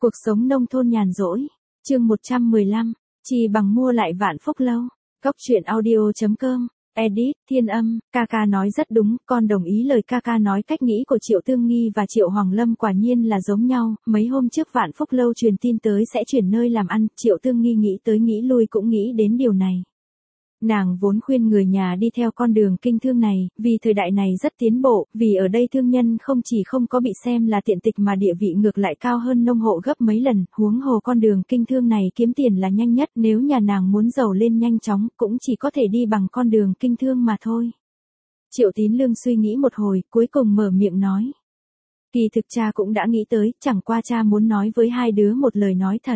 Cuộc sống nông thôn nhàn rỗi. Chương 115. Chi bằng mua lại Vạn Phúc Lâu. Góc truyện audio.com. Edit, Thiên Âm. Kaka nói rất đúng, con đồng ý lời Kaka nói. Cách nghĩ của Triệu Tương Nghi và Triệu Hoàng Lâm quả nhiên là giống nhau. Mấy hôm trước Vạn Phúc Lâu truyền tin tới sẽ chuyển nơi làm ăn, Triệu Tương Nghi nghĩ tới nghĩ lui cũng nghĩ đến điều này. Nàng vốn khuyên người nhà đi theo con đường kinh thương này, vì thời đại này rất tiến bộ, vì ở đây thương nhân không chỉ không có bị xem là tiện tịch mà địa vị ngược lại cao hơn nông hộ gấp mấy lần, huống hồ con đường kinh thương này kiếm tiền là nhanh nhất, nếu nhà nàng muốn giàu lên nhanh chóng cũng chỉ có thể đi bằng con đường kinh thương mà thôi. Triệu Tín Lương suy nghĩ một hồi, cuối cùng mở miệng nói. Kỳ thực cha cũng đã nghĩ tới, chẳng qua cha muốn nói với hai đứa một lời nói thật.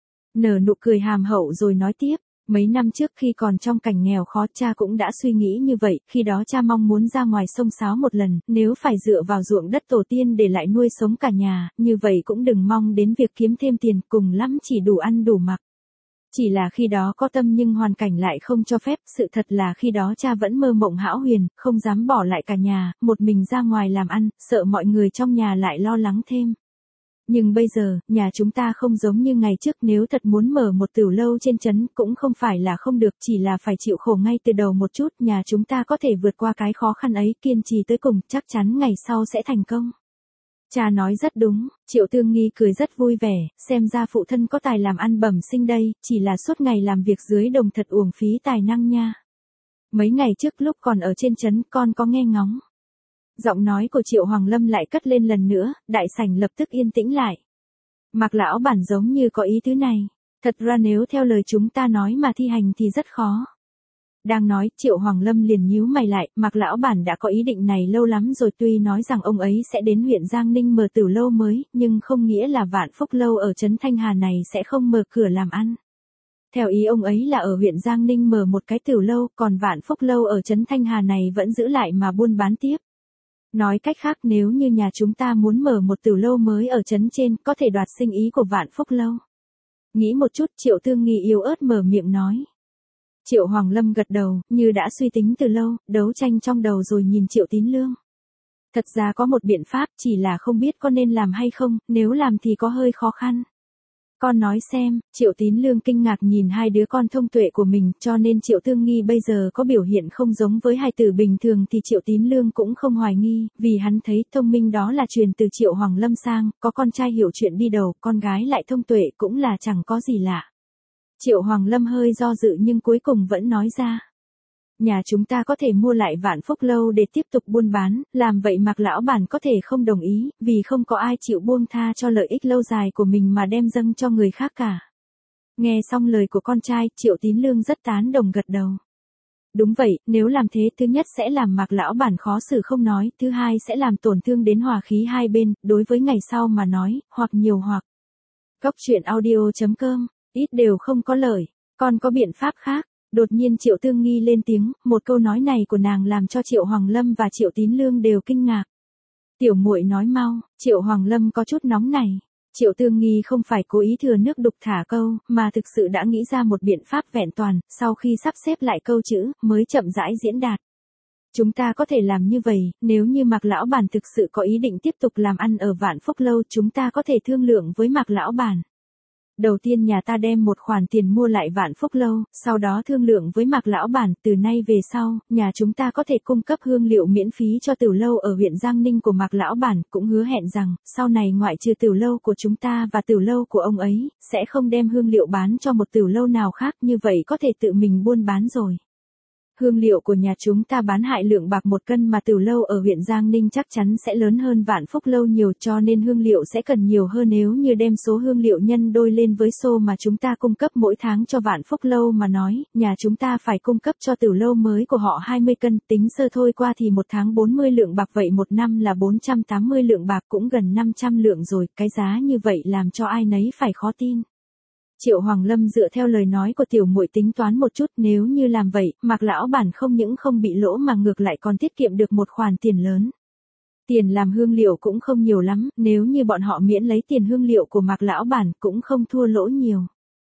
Nở nụ cười hàm hậu rồi nói tiếp. Mấy năm trước khi còn trong cảnh nghèo khó cha cũng đã suy nghĩ như vậy, khi đó cha mong muốn ra ngoài sông sáo một lần, nếu phải dựa vào ruộng đất tổ tiên để lại nuôi sống cả nhà, như vậy cũng đừng mong đến việc kiếm thêm tiền, cùng lắm chỉ đủ ăn đủ mặc. Chỉ là khi đó có tâm nhưng hoàn cảnh lại không cho phép, sự thật là khi đó cha vẫn mơ mộng hão huyền, không dám bỏ lại cả nhà, một mình ra ngoài làm ăn, sợ mọi người trong nhà lại lo lắng thêm. Nhưng bây giờ, nhà chúng ta không giống như ngày trước, nếu thật muốn mở một tửu lâu trên trấn cũng không phải là không được, chỉ là phải chịu khổ ngay từ đầu một chút, nhà chúng ta có thể vượt qua cái khó khăn ấy, kiên trì tới cùng, chắc chắn ngày sau sẽ thành công. Cha nói rất đúng, Triệu Tương Nghi cười rất vui vẻ, xem ra phụ thân có tài làm ăn bẩm sinh đây, chỉ là suốt ngày làm việc dưới đồng thật uổng phí tài năng nha. Mấy ngày trước lúc còn ở trên trấn con có nghe ngóng. Giọng nói của Triệu Hoàng Lâm lại cất lên lần nữa, đại sảnh lập tức yên tĩnh lại. Mạc lão bản giống như có ý thứ này, thật ra nếu theo lời chúng ta nói mà thi hành thì rất khó. Đang nói, Triệu Hoàng Lâm liền nhíu mày lại, Mạc lão bản đã có ý định này lâu lắm rồi, tuy nói rằng ông ấy sẽ đến huyện Giang Ninh mở tửu lâu mới, nhưng không nghĩa là Vạn Phúc Lâu ở trấn Thanh Hà này sẽ không mở cửa làm ăn. Theo ý ông ấy là ở huyện Giang Ninh mở một cái tửu lâu, còn Vạn Phúc Lâu ở trấn Thanh Hà này vẫn giữ lại mà buôn bán tiếp. Nói cách khác, nếu như nhà chúng ta muốn mở một tửu lâu mới ở trấn trên, có thể đoạt sinh ý của Vạn Phúc Lâu. Nghĩ một chút, Triệu Tương Nghi yếu ớt mở miệng nói. Triệu Hoàng Lâm gật đầu, như đã suy tính từ lâu, đấu tranh trong đầu rồi nhìn Triệu Tín Lương. Thật ra có một biện pháp, chỉ là không biết có nên làm hay không, nếu làm thì có hơi khó khăn. Con nói xem, Triệu Tín Lương kinh ngạc nhìn hai đứa con thông tuệ của mình, cho nên Triệu Tương Nghi bây giờ có biểu hiện không giống với hài tử bình thường thì Triệu Tín Lương cũng không hoài nghi, vì hắn thấy thông minh đó là truyền từ Triệu Hoàng Lâm sang, có con trai hiểu chuyện đi đầu, con gái lại thông tuệ cũng là chẳng có gì lạ. Triệu Hoàng Lâm hơi do dự nhưng cuối cùng vẫn nói ra. Nhà chúng ta có thể mua lại Vạn Phúc Lâu để tiếp tục buôn bán, làm vậy Mạc lão bản có thể không đồng ý, vì không có ai chịu buông tha cho lợi ích lâu dài của mình mà đem dâng cho người khác cả. Nghe xong lời của con trai, Triệu Tín Lương rất tán đồng gật đầu. Đúng vậy, nếu làm thế, thứ nhất sẽ làm Mạc lão bản khó xử không nói, thứ hai sẽ làm tổn thương đến hòa khí hai bên, đối với ngày sau mà nói, hoặc nhiều hoặc. Góc truyện audio.com, ít đều không có lợi, còn có biện pháp khác. Đột nhiên Triệu Tương Nghi lên tiếng, một câu nói này của nàng làm cho Triệu Hoàng Lâm và Triệu Tín Lương đều kinh ngạc. Tiểu muội nói mau, Triệu Hoàng Lâm có chút nóng này. Triệu Tương Nghi không phải cố ý thừa nước đục thả câu, mà thực sự đã nghĩ ra một biện pháp vẹn toàn, sau khi sắp xếp lại câu chữ, mới chậm rãi diễn đạt. Chúng ta có thể làm như vậy, nếu như Mạc lão bản thực sự có ý định tiếp tục làm ăn ở Vạn Phúc Lâu, chúng ta có thể thương lượng với Mạc lão bản. Đầu tiên nhà ta đem một khoản tiền mua lại Vạn Phúc Lâu, sau đó thương lượng với Mạc lão bản, từ nay về sau, nhà chúng ta có thể cung cấp hương liệu miễn phí cho tửu lâu ở huyện Giang Ninh của Mạc lão bản, cũng hứa hẹn rằng, sau này ngoại trừ tửu lâu của chúng ta và tửu lâu của ông ấy, sẽ không đem hương liệu bán cho một tửu lâu nào khác, như vậy có thể tự mình buôn bán rồi. Hương liệu của nhà chúng ta bán hại lượng bạc 1 cân mà tửu lâu ở huyện Giang Ninh chắc chắn sẽ lớn hơn Vạn Phúc Lâu nhiều, cho nên hương liệu sẽ cần nhiều hơn, nếu như đem số hương liệu nhân đôi lên với số mà chúng ta cung cấp mỗi tháng cho Vạn Phúc Lâu mà nói, nhà chúng ta phải cung cấp cho tửu lâu mới của họ 20 cân, tính sơ thôi qua thì một tháng 40 lượng bạc, vậy một năm là 480 lượng bạc, cũng gần 500 lượng rồi, cái giá như vậy làm cho ai nấy phải khó tin. Triệu Hoàng Lâm dựa theo lời nói của tiểu muội tính toán một chút, nếu như làm vậy, Mạc lão bản không những không bị lỗ mà ngược lại còn tiết kiệm được một khoản tiền lớn. Tiền làm hương liệu cũng không nhiều lắm, nếu như bọn họ miễn lấy tiền hương liệu của Mạc lão bản cũng không thua lỗ nhiều.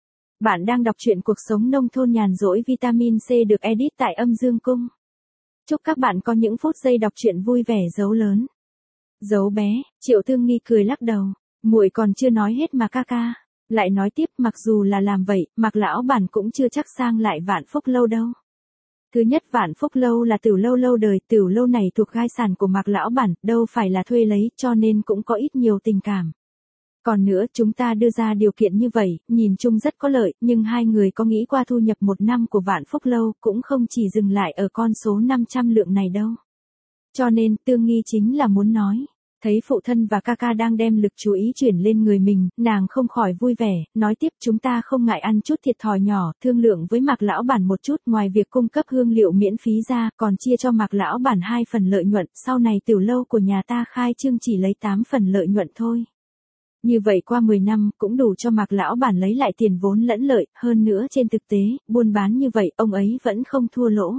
Bạn đang đọc truyện cuộc sống nông thôn nhàn rỗi vitamin C được edit tại Âm Dương Cung. Chúc các bạn có những phút giây đọc truyện vui vẻ dấu lớn. Dấu bé, Triệu Tương Nghi cười lắc đầu. Muội còn chưa nói hết mà ca ca. Lại nói tiếp, mặc dù là làm vậy, Mạc lão bản cũng chưa chắc sang lại Vạn Phúc lâu đâu. Thứ nhất, Vạn Phúc lâu là Tiểu lâu lâu đời, Tiểu lâu này thuộc gai sản của Mạc lão bản, đâu phải là thuê lấy, cho nên cũng có ít nhiều tình cảm. Còn nữa, chúng ta đưa ra điều kiện như vậy, nhìn chung rất có lợi, nhưng hai người có nghĩ qua thu nhập một năm của Vạn Phúc lâu, cũng không chỉ dừng lại ở con số 500 lượng này đâu. Cho nên, Tương Nghi chính là muốn nói. Thấy phụ thân và ca ca đang đem lực chú ý chuyển lên người mình, nàng không khỏi vui vẻ, nói tiếp, chúng ta không ngại ăn chút thiệt thòi nhỏ, thương lượng với Mạc lão bản một chút, ngoài việc cung cấp hương liệu miễn phí ra, còn chia cho Mạc lão bản 2 phần lợi nhuận, sau này tiểu lâu của nhà ta khai trương chỉ lấy 8 phần lợi nhuận thôi. Như vậy qua 10 năm cũng đủ cho Mạc lão bản lấy lại tiền vốn lẫn lợi, hơn nữa trên thực tế, buôn bán như vậy ông ấy vẫn không thua lỗ.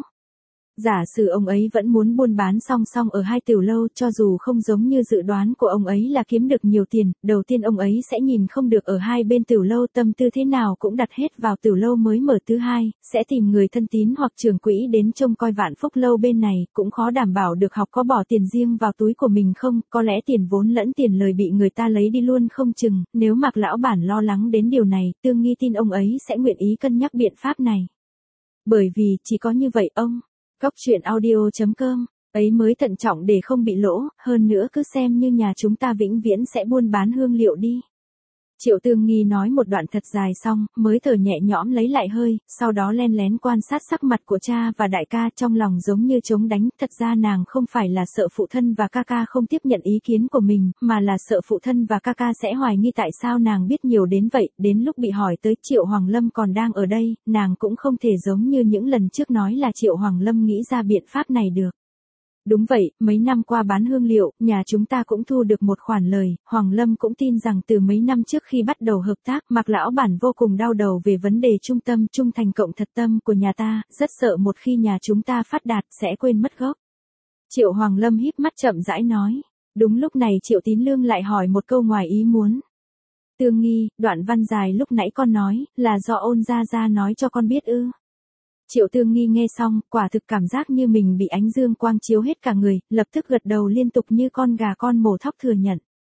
Giả sử ông ấy vẫn muốn buôn bán song song ở hai tiểu lâu, cho dù không giống như dự đoán của ông ấy là kiếm được nhiều tiền, đầu tiên ông ấy sẽ nhìn không được ở hai bên tiểu lâu tâm tư thế nào cũng đặt hết vào tiểu lâu mới mở thứ hai, sẽ tìm người thân tín hoặc trưởng quỹ đến trông coi Vạn Phúc lâu bên này, cũng khó đảm bảo được học có bỏ tiền riêng vào túi của mình không, có lẽ tiền vốn lẫn tiền lời bị người ta lấy đi luôn không chừng, nếu Mạc lão bản lo lắng đến điều này, Tương Nghi tin ông ấy sẽ nguyện ý cân nhắc biện pháp này. Bởi vì, chỉ có như vậy ông. Cóc truyện audio.com, ấy mới thận trọng để không bị lỗ, hơn nữa cứ xem như nhà chúng ta vĩnh viễn sẽ buôn bán hương liệu đi. Triệu Tương Nghi nói một đoạn thật dài xong, mới thở nhẹ nhõm lấy lại hơi, sau đó len lén quan sát sắc mặt của cha và đại ca trong lòng giống như trống đánh, thật ra nàng không phải là sợ phụ thân và ca ca không tiếp nhận ý kiến của mình, mà là sợ phụ thân và ca ca sẽ hoài nghi tại sao nàng biết nhiều đến vậy, đến lúc bị hỏi tới Triệu Hoàng Lâm còn đang ở đây, nàng cũng không thể giống như những lần trước nói là Triệu Hoàng Lâm nghĩ ra biện pháp này được. Đúng vậy, mấy năm qua bán hương liệu, nhà chúng ta cũng thu được một khoản lời, Hoàng Lâm cũng tin rằng từ mấy năm trước khi bắt đầu hợp tác, Mạc lão bản vô cùng đau đầu về vấn đề trung tâm, trung thành cộng thật tâm của nhà ta, rất sợ một khi nhà chúng ta phát đạt sẽ quên mất gốc. Triệu Hoàng Lâm híp mắt chậm rãi nói. Đúng lúc này Triệu Tín Lương lại hỏi một câu ngoài ý muốn. Tương Nghi, đoạn văn dài lúc nãy con nói, là do Ôn gia gia nói cho con biết ư? Triệu Tương Nghi nghe xong, quả thực cảm giác như mình bị ánh dương quang chiếu hết cả người, lập tức gật đầu liên tục như con gà con mổ thóc thừa nhận.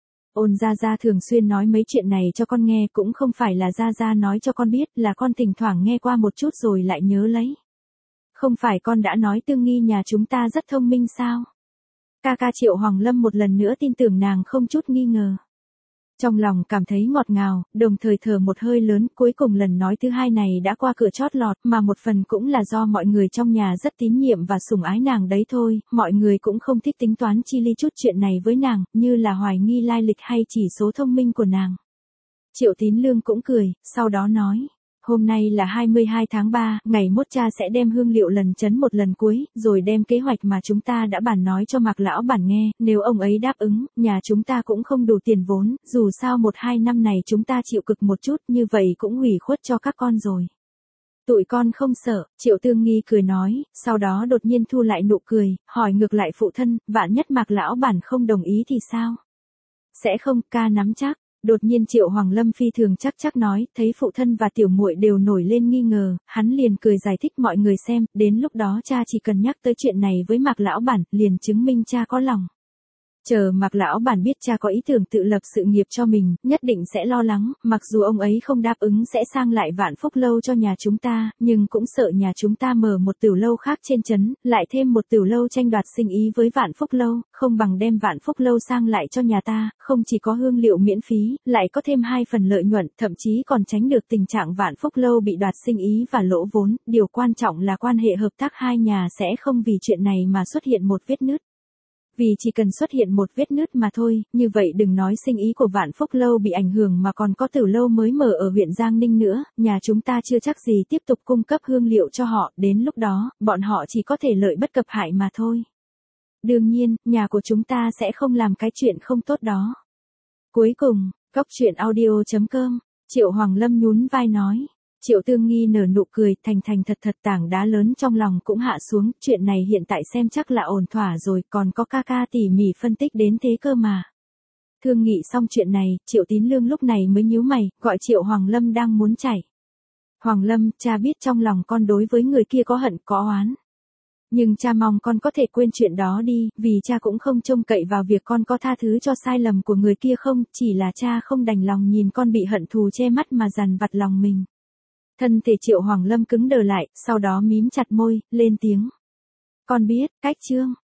Ôn gia gia thường xuyên nói mấy chuyện này cho con nghe, cũng không phải là gia gia nói cho con biết, là con thỉnh thoảng nghe qua một chút rồi lại nhớ lấy. Không phải con đã nói Tương Nghi nhà chúng ta rất thông minh sao? Ca ca Triệu Hoàng Lâm một lần nữa tin tưởng nàng không chút nghi ngờ. Trong lòng cảm thấy ngọt ngào, đồng thời thở một hơi lớn, cuối cùng lần nói thứ hai này đã qua cửa chót lọt, mà một phần cũng là do mọi người trong nhà rất tín nhiệm và sủng ái nàng đấy thôi, mọi người cũng không thích tính toán chi ly chút chuyện này với nàng, như là hoài nghi lai lịch hay chỉ số thông minh của nàng. Triệu Tín Lương cũng cười, sau đó nói. Hôm nay là 22 tháng 3, ngày mốt cha sẽ đem hương liệu lần chấn một lần cuối, rồi đem kế hoạch mà chúng ta đã bàn nói cho Mạc lão bản nghe, nếu ông ấy đáp ứng, nhà chúng ta cũng không đủ tiền vốn, dù sao 1-2 năm này chúng ta chịu cực một chút, như vậy cũng hủy khuất cho các con rồi. Tụi con không sợ, Triệu Tương Nghi cười nói, sau đó đột nhiên thu lại nụ cười, hỏi ngược lại phụ thân, vạn nhất Mạc lão bản không đồng ý thì sao? Sẽ không, ca nắm chắc. Đột nhiên Triệu Hoàng Lâm phi thường chắc nói, thấy phụ thân và tiểu muội đều nổi lên nghi ngờ, hắn liền cười giải thích mọi người xem, đến lúc đó cha chỉ cần nhắc tới chuyện này với Mạc lão bản, liền chứng minh cha có lòng. Chờ Mạc lão bản biết cha có ý tưởng tự lập sự nghiệp cho mình, nhất định sẽ lo lắng, mặc dù ông ấy không đáp ứng sẽ sang lại Vạn Phúc lâu cho nhà chúng ta, nhưng cũng sợ nhà chúng ta mở một tiểu lâu khác trên trấn, lại thêm một tiểu lâu tranh đoạt sinh ý với Vạn Phúc lâu, không bằng đem Vạn Phúc lâu sang lại cho nhà ta, không chỉ có hương liệu miễn phí, lại có thêm 2 phần lợi nhuận, thậm chí còn tránh được tình trạng Vạn Phúc lâu bị đoạt sinh ý và lỗ vốn, điều quan trọng là quan hệ hợp tác hai nhà sẽ không vì chuyện này mà xuất hiện một vết nứt. Vì chỉ cần xuất hiện một vết nứt mà thôi, như vậy đừng nói sinh ý của Vạn Phúc lâu bị ảnh hưởng mà còn có tiểu lâu mới mở ở huyện Giang Ninh nữa, nhà chúng ta chưa chắc gì tiếp tục cung cấp hương liệu cho họ, đến lúc đó, bọn họ chỉ có thể lợi bất cập hại mà thôi. Đương nhiên, nhà của chúng ta sẽ không làm cái chuyện không tốt đó. Cuối cùng, cóc truyện audio.com, Triệu Hoàng Lâm nhún vai nói. Triệu Tương Nghi nở nụ cười, thành thật tảng đá lớn trong lòng cũng hạ xuống, chuyện này hiện tại xem chắc là ổn thỏa rồi, còn có ca ca tỉ mỉ phân tích đến thế cơ mà. Thương nghị xong chuyện này, Triệu Tín Lương lúc này mới nhíu mày, gọi Triệu Hoàng Lâm đang muốn chạy. Hoàng Lâm, cha biết trong lòng con đối với người kia có hận có oán. Nhưng cha mong con có thể quên chuyện đó đi, vì cha cũng không trông cậy vào việc con có tha thứ cho sai lầm của người kia không, chỉ là cha không đành lòng nhìn con bị hận thù che mắt mà dằn vặt lòng mình. Thân thể Triệu Hoàng Lâm cứng đờ lại, sau đó mím chặt môi, lên tiếng. Con biết, cách Trương.